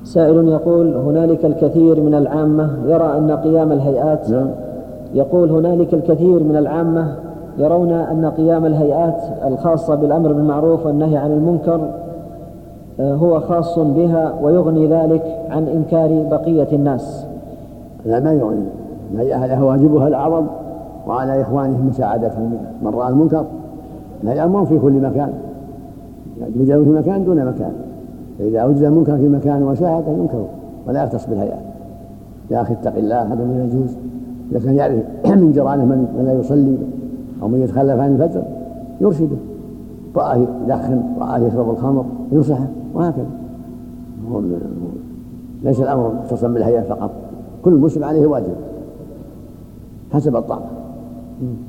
سائل يقول هنالك الكثير من العامة يرى أن قيام الهيئات يقول هنالك الكثير من العامة يرون أن قيام الهيئات الخاصة بالأمر بالمعروف والنهي عن المنكر هو خاص بها ويغني ذلك عن إنكار بقية الناس. لا، ما يغني. الهيئة واجبها الأعظم وعلى إخوانهم مساعدتهم من رأى المنكر. الهيئة ما في كل مكان، يوجد في مكان دون مكان، فإذا وجد المنكر في مكان وشاهد ينكر ولا يختص بالهيئة. يا أخي اتق الله، هذا ما يجوز. إذا كان يعرف من جيرانه من لا يصلي أو من يتخلف عن الفجر يرشده، رآه يدخن، رآه يشرب الخمر ينصحه، وهكذا. ليس الأمر مختصا بالهيئة فقط، كل مسلم عليه واجب حسب الطاقة.